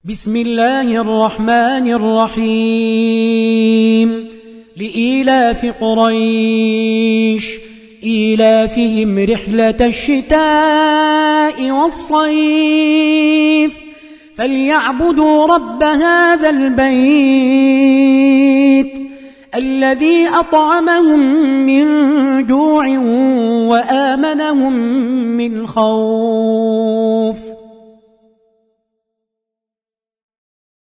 بسم الله الرحمن الرحيم لإيلاف قريش إيلافهم رحلة الشتاء والصيف فليعبدوا رب هذا البيت الذي أطعمهم من جوع وآمنهم من خوف